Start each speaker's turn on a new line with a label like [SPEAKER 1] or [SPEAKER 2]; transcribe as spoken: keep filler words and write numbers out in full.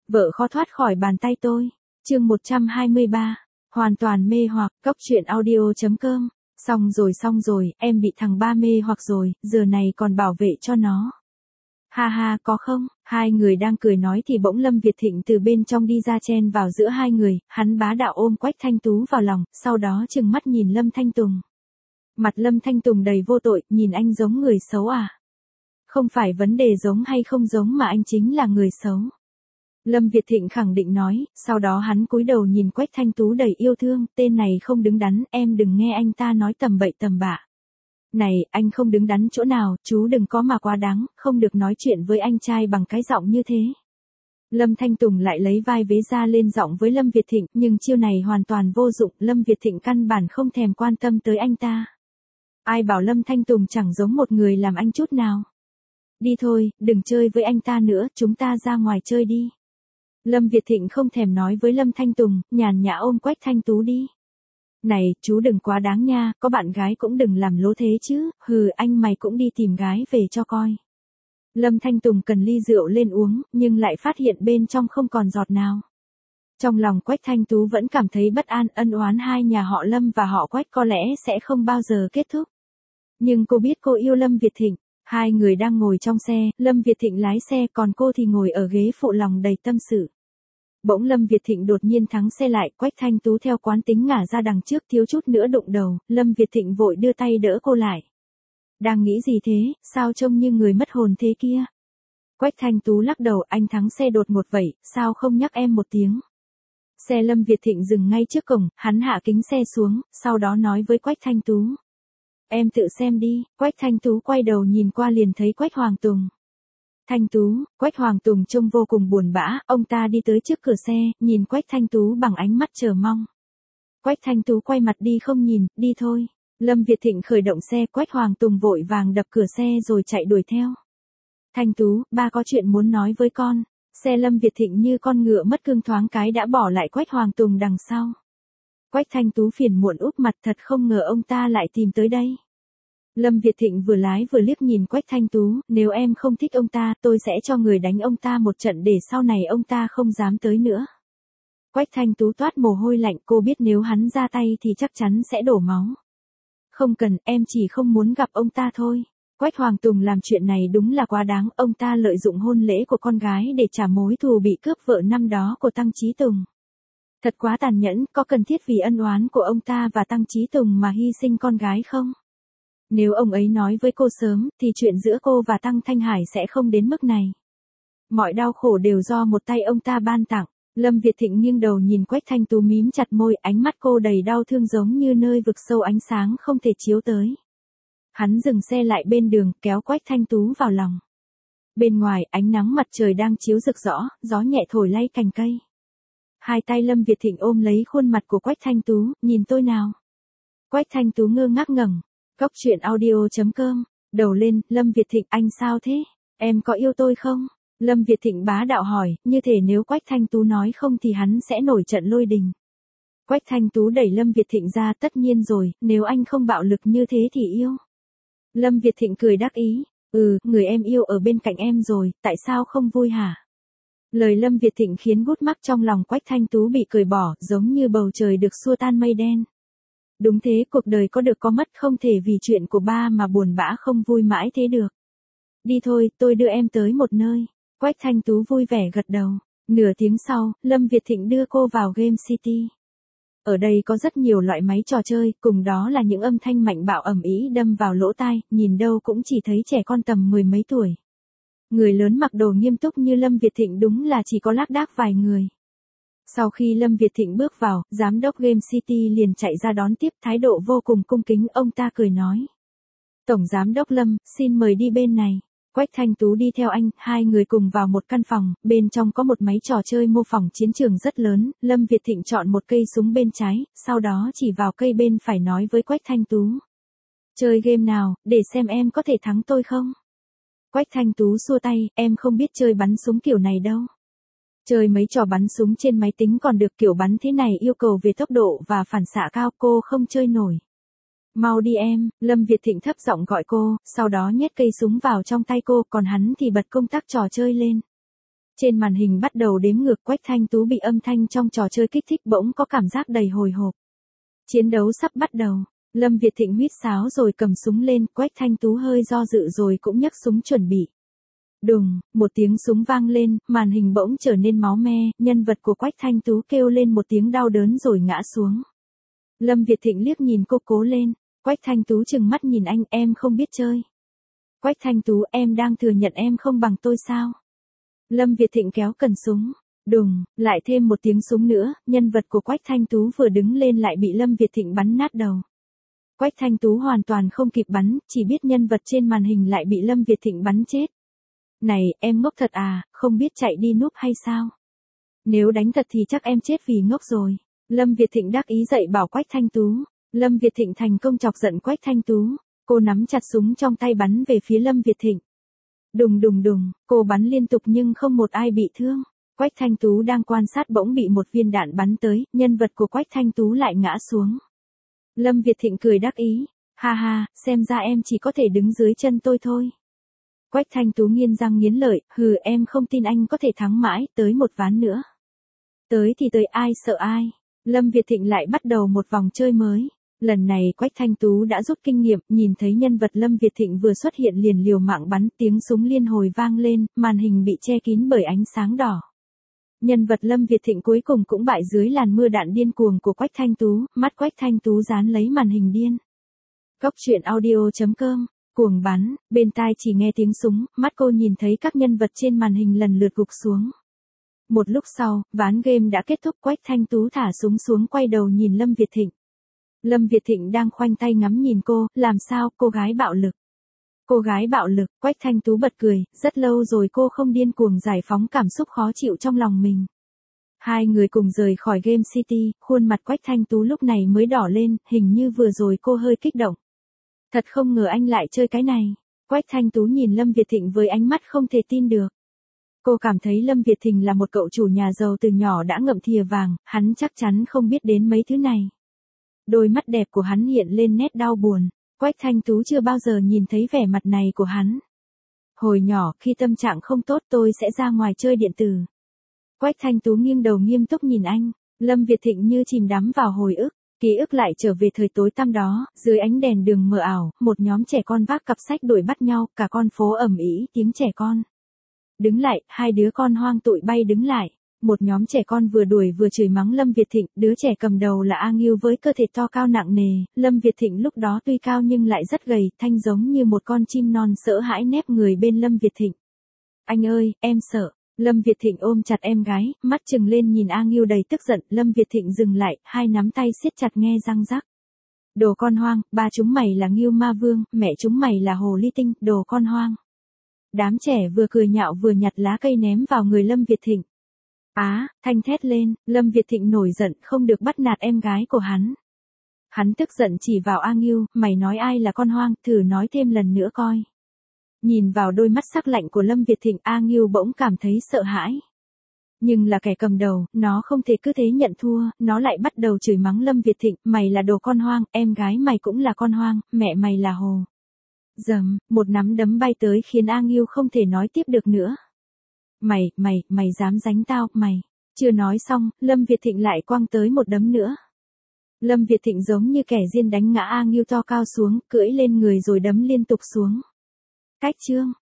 [SPEAKER 1] Vợ khó thoát khỏi bàn tay tôi. Chương một trăm hai mươi ba. Hoàn toàn mê hoặc. Cốc truyện audio chấm com. Xong rồi xong rồi, em bị thằng ba mê hoặc rồi, giờ này còn bảo vệ cho nó. Ha ha, có không? Hai người đang cười nói thì bỗng Lâm Việt Thịnh từ bên trong đi ra chen vào giữa hai người, hắn bá đạo ôm Quách Thanh Tú vào lòng, sau đó trừng mắt nhìn Lâm Thanh Tùng. Mặt Lâm Thanh Tùng đầy vô tội, nhìn anh giống người xấu à? Không phải vấn đề giống hay không giống mà anh chính là người xấu. Lâm Việt Thịnh khẳng định nói, sau đó hắn cúi đầu nhìn Quách Thanh Tú đầy yêu thương, tên này không đứng đắn, em đừng nghe anh ta nói tầm bậy tầm bạ. Này, anh không đứng đắn chỗ nào, chú đừng có mà quá đáng, không được nói chuyện với anh trai bằng cái giọng như thế. Lâm Thanh Tùng lại lấy vai vế ra lên giọng với Lâm Việt Thịnh, nhưng chiêu này hoàn toàn vô dụng, Lâm Việt Thịnh căn bản không thèm quan tâm tới anh ta. Ai bảo Lâm Thanh Tùng chẳng giống một người làm anh chút nào. Đi thôi, đừng chơi với anh ta nữa, chúng ta ra ngoài chơi đi. Lâm Việt Thịnh không thèm nói với Lâm Thanh Tùng, nhàn nhã ôm Quách Thanh Tú đi. Này, chú đừng quá đáng nha, có bạn gái cũng đừng làm lố thế chứ, hừ anh mày cũng đi tìm gái về cho coi. Lâm Thanh Tùng cần ly rượu lên uống, nhưng lại phát hiện bên trong không còn giọt nào. Trong lòng Quách Thanh Tú vẫn cảm thấy bất an, ân oán hai nhà họ Lâm và họ Quách có lẽ sẽ không bao giờ kết thúc. Nhưng cô biết cô yêu Lâm Việt Thịnh. Hai người đang ngồi trong xe, Lâm Việt Thịnh lái xe còn cô thì ngồi ở ghế phụ lòng đầy tâm sự. Bỗng Lâm Việt Thịnh đột nhiên thắng xe lại, Quách Thanh Tú theo quán tính ngả ra đằng trước thiếu chút nữa đụng đầu, Lâm Việt Thịnh vội đưa tay đỡ cô lại. Đang nghĩ gì thế, sao trông như người mất hồn thế kia? Quách Thanh Tú lắc đầu, anh thắng xe đột ngột vậy, sao không nhắc em một tiếng? Xe Lâm Việt Thịnh dừng ngay trước cổng, hắn hạ kính xe xuống, sau đó nói với Quách Thanh Tú. Em tự xem đi, Quách Thanh Tú quay đầu nhìn qua liền thấy Quách Hoàng Tùng. Thanh Tú, Quách Hoàng Tùng trông vô cùng buồn bã, ông ta đi tới trước cửa xe, nhìn Quách Thanh Tú bằng ánh mắt chờ mong. Quách Thanh Tú quay mặt đi không nhìn, đi thôi. Lâm Việt Thịnh khởi động xe, Quách Hoàng Tùng vội vàng đập cửa xe rồi chạy đuổi theo. Thanh Tú, ba có chuyện muốn nói với con. Xe Lâm Việt Thịnh như con ngựa mất cương thoáng cái đã bỏ lại Quách Hoàng Tùng đằng sau. Quách Thanh Tú phiền muộn úp mặt, thật không ngờ ông ta lại tìm tới đây. Lâm Việt Thịnh vừa lái vừa liếc nhìn Quách Thanh Tú, nếu em không thích ông ta, tôi sẽ cho người đánh ông ta một trận để sau này ông ta không dám tới nữa. Quách Thanh Tú toát mồ hôi lạnh, cô biết nếu hắn ra tay thì chắc chắn sẽ đổ máu. Không cần, em chỉ không muốn gặp ông ta thôi. Quách Hoàng Tùng làm chuyện này đúng là quá đáng, ông ta lợi dụng hôn lễ của con gái để trả mối thù bị cướp vợ năm đó của Tăng Chí Tùng. Thật quá tàn nhẫn, có cần thiết vì ân oán của ông ta và Tăng Chí Tùng mà hy sinh con gái không? Nếu ông ấy nói với cô sớm, thì chuyện giữa cô và Tăng Thanh Hải sẽ không đến mức này. Mọi đau khổ đều do một tay ông ta ban tặng. Lâm Việt Thịnh nghiêng đầu nhìn Quách Thanh Tú mím chặt môi, ánh mắt cô đầy đau thương giống như nơi vực sâu ánh sáng không thể chiếu tới. Hắn dừng xe lại bên đường, kéo Quách Thanh Tú vào lòng. Bên ngoài, ánh nắng mặt trời đang chiếu rực rõ, gió nhẹ thổi lay cành cây. Hai tay Lâm Việt Thịnh ôm lấy khuôn mặt của Quách Thanh Tú, nhìn tôi nào. Quách Thanh Tú ngơ ngác ngẩng. Cốc truyện audio chấm com. Đầu lên, Lâm Việt Thịnh, anh sao thế? Em có yêu tôi không? Lâm Việt Thịnh bá đạo hỏi, như thể nếu Quách Thanh Tú nói không thì hắn sẽ nổi trận lôi đình. Quách Thanh Tú đẩy Lâm Việt Thịnh ra, tất nhiên rồi, nếu anh không bạo lực như thế thì yêu. Lâm Việt Thịnh cười đắc ý, ừ, người em yêu ở bên cạnh em rồi, tại sao không vui hả? Lời Lâm Việt Thịnh khiến gút mắc trong lòng Quách Thanh Tú bị cởi bỏ, giống như bầu trời được xua tan mây đen. Đúng thế, cuộc đời có được có mất, không thể vì chuyện của ba mà buồn bã không vui mãi thế được. Đi thôi, tôi đưa em tới một nơi. Quách Thanh Tú vui vẻ gật đầu. Nửa tiếng sau, Lâm Việt Thịnh đưa cô vào Game City. Ở đây có rất nhiều loại máy trò chơi, cùng đó là những âm thanh mạnh bạo ầm ĩ đâm vào lỗ tai, nhìn đâu cũng chỉ thấy trẻ con tầm mười mấy tuổi. Người lớn mặc đồ nghiêm túc như Lâm Việt Thịnh đúng là chỉ có lác đác vài người. Sau khi Lâm Việt Thịnh bước vào, giám đốc Game City liền chạy ra đón tiếp, thái độ vô cùng cung kính, ông ta cười nói. Tổng giám đốc Lâm, xin mời đi bên này. Quách Thanh Tú đi theo anh, hai người cùng vào một căn phòng, bên trong có một máy trò chơi mô phỏng chiến trường rất lớn, Lâm Việt Thịnh chọn một cây súng bên trái, sau đó chỉ vào cây bên phải nói với Quách Thanh Tú. Chơi game nào, để xem em có thể thắng tôi không? Quách Thanh Tú xua tay, em không biết chơi bắn súng kiểu này đâu. Chơi mấy trò bắn súng trên máy tính còn được, kiểu bắn thế này yêu cầu về tốc độ và phản xạ cao, cô không chơi nổi. Mau đi em, Lâm Việt Thịnh thấp giọng gọi cô, sau đó nhét cây súng vào trong tay cô, còn hắn thì bật công tắc trò chơi lên. Trên màn hình bắt đầu đếm ngược, Quách Thanh Tú bị âm thanh trong trò chơi kích thích bỗng có cảm giác đầy hồi hộp. Chiến đấu sắp bắt đầu, Lâm Việt Thịnh huýt sáo rồi cầm súng lên, Quách Thanh Tú hơi do dự rồi cũng nhấc súng chuẩn bị. Đùng, một tiếng súng vang lên, màn hình bỗng trở nên máu me, nhân vật của Quách Thanh Tú kêu lên một tiếng đau đớn rồi ngã xuống. Lâm Việt Thịnh liếc nhìn cô, cố lên. Quách Thanh Tú trừng mắt nhìn anh, em không biết chơi. Quách Thanh Tú, em đang thừa nhận em không bằng tôi sao? Lâm Việt Thịnh kéo cần súng. Đùng, lại thêm một tiếng súng nữa, nhân vật của Quách Thanh Tú vừa đứng lên lại bị Lâm Việt Thịnh bắn nát đầu. Quách Thanh Tú hoàn toàn không kịp bắn, chỉ biết nhân vật trên màn hình lại bị Lâm Việt Thịnh bắn chết. Này, em ngốc thật à, không biết chạy đi núp hay sao? Nếu đánh thật thì chắc em chết vì ngốc rồi. Lâm Việt Thịnh đắc ý dạy bảo Quách Thanh Tú. Lâm Việt Thịnh thành công chọc giận Quách Thanh Tú. Cô nắm chặt súng trong tay bắn về phía Lâm Việt Thịnh. Đùng đùng đùng, cô bắn liên tục nhưng không một ai bị thương. Quách Thanh Tú đang quan sát bỗng bị một viên đạn bắn tới, nhân vật của Quách Thanh Tú lại ngã xuống. Lâm Việt Thịnh cười đắc ý. Ha ha, xem ra em chỉ có thể đứng dưới chân tôi thôi. Quách Thanh Tú nghiến răng nghiến lợi, hừ, em không tin anh có thể thắng mãi, tới một ván nữa. Tới thì tới, ai sợ ai. Lâm Việt Thịnh lại bắt đầu một vòng chơi mới. Lần này Quách Thanh Tú đã rút kinh nghiệm, nhìn thấy nhân vật Lâm Việt Thịnh vừa xuất hiện liền liều mạng bắn, tiếng súng liên hồi vang lên, màn hình bị che kín bởi ánh sáng đỏ. Nhân vật Lâm Việt Thịnh cuối cùng cũng bại dưới làn mưa đạn điên cuồng của Quách Thanh Tú, mắt Quách Thanh Tú dán lấy màn hình điên. Cốc truyện audio chấm com, cuồng bắn, bên tai chỉ nghe tiếng súng, mắt cô nhìn thấy các nhân vật trên màn hình lần lượt gục xuống. Một lúc sau, ván game đã kết thúc, Quách Thanh Tú thả súng xuống quay đầu nhìn Lâm Việt Thịnh. Lâm Việt Thịnh đang khoanh tay ngắm nhìn cô, làm sao, cô gái bạo lực. Cô gái bạo lực, Quách Thanh Tú bật cười, rất lâu rồi cô không điên cuồng giải phóng cảm xúc khó chịu trong lòng mình. Hai người cùng rời khỏi Game City, khuôn mặt Quách Thanh Tú lúc này mới đỏ lên, hình như vừa rồi cô hơi kích động. Thật không ngờ anh lại chơi cái này. Quách Thanh Tú nhìn Lâm Việt Thịnh với ánh mắt không thể tin được. Cô cảm thấy Lâm Việt Thịnh là một cậu chủ nhà giàu từ nhỏ đã ngậm thìa vàng, hắn chắc chắn không biết đến mấy thứ này. Đôi mắt đẹp của hắn hiện lên nét đau buồn. Quách Thanh Tú chưa bao giờ nhìn thấy vẻ mặt này của hắn. Hồi nhỏ, khi tâm trạng không tốt tôi sẽ ra ngoài chơi điện tử. Quách Thanh Tú nghiêng đầu nghiêm túc nhìn anh. Lâm Việt Thịnh như chìm đắm vào hồi ức. Ký ức lại trở về thời tối tăm đó, dưới ánh đèn đường mờ ảo, một nhóm trẻ con vác cặp sách đuổi bắt nhau, cả con phố ầm ĩ tiếng trẻ con. Đứng lại, hai đứa con hoang tụi bay đứng lại. Một nhóm trẻ con vừa đuổi vừa chửi mắng Lâm Việt Thịnh, đứa trẻ cầm đầu là A Nghiêu với cơ thể to cao nặng nề, Lâm Việt Thịnh lúc đó tuy cao nhưng lại rất gầy, thanh giống như một con chim non sợ hãi nép người bên Lâm Việt Thịnh. Anh ơi, em sợ. Lâm Việt Thịnh ôm chặt em gái, mắt trừng lên nhìn A Nghiêu đầy tức giận, Lâm Việt Thịnh dừng lại, hai nắm tay siết chặt nghe răng rắc. Đồ con hoang, ba chúng mày là Nghiêu Ma Vương, mẹ chúng mày là Hồ Ly Tinh, đồ con hoang. Đám trẻ vừa cười nhạo vừa nhặt lá cây ném vào người Lâm Việt Thịnh. Á, thanh thét lên, Lâm Việt Thịnh nổi giận, không được bắt nạt em gái của hắn. Hắn tức giận chỉ vào A Nghiêu, mày nói ai là con hoang, thử nói thêm lần nữa coi. Nhìn vào đôi mắt sắc lạnh của Lâm Việt Thịnh, A Nghiêu bỗng cảm thấy sợ hãi. Nhưng là kẻ cầm đầu, nó không thể cứ thế nhận thua, nó lại bắt đầu chửi mắng Lâm Việt Thịnh, mày là đồ con hoang, em gái mày cũng là con hoang, mẹ mày là hồ. Dầm, một nắm đấm bay tới khiến A Nghiêu không thể nói tiếp được nữa. Mày, mày, mày dám đánh tao, mày. Chưa nói xong, Lâm Việt Thịnh lại quăng tới một đấm nữa. Lâm Việt Thịnh giống như kẻ điên đánh ngã A Nghiêu to cao xuống, cưỡi lên người rồi đấm liên tục xuống. Cách chương.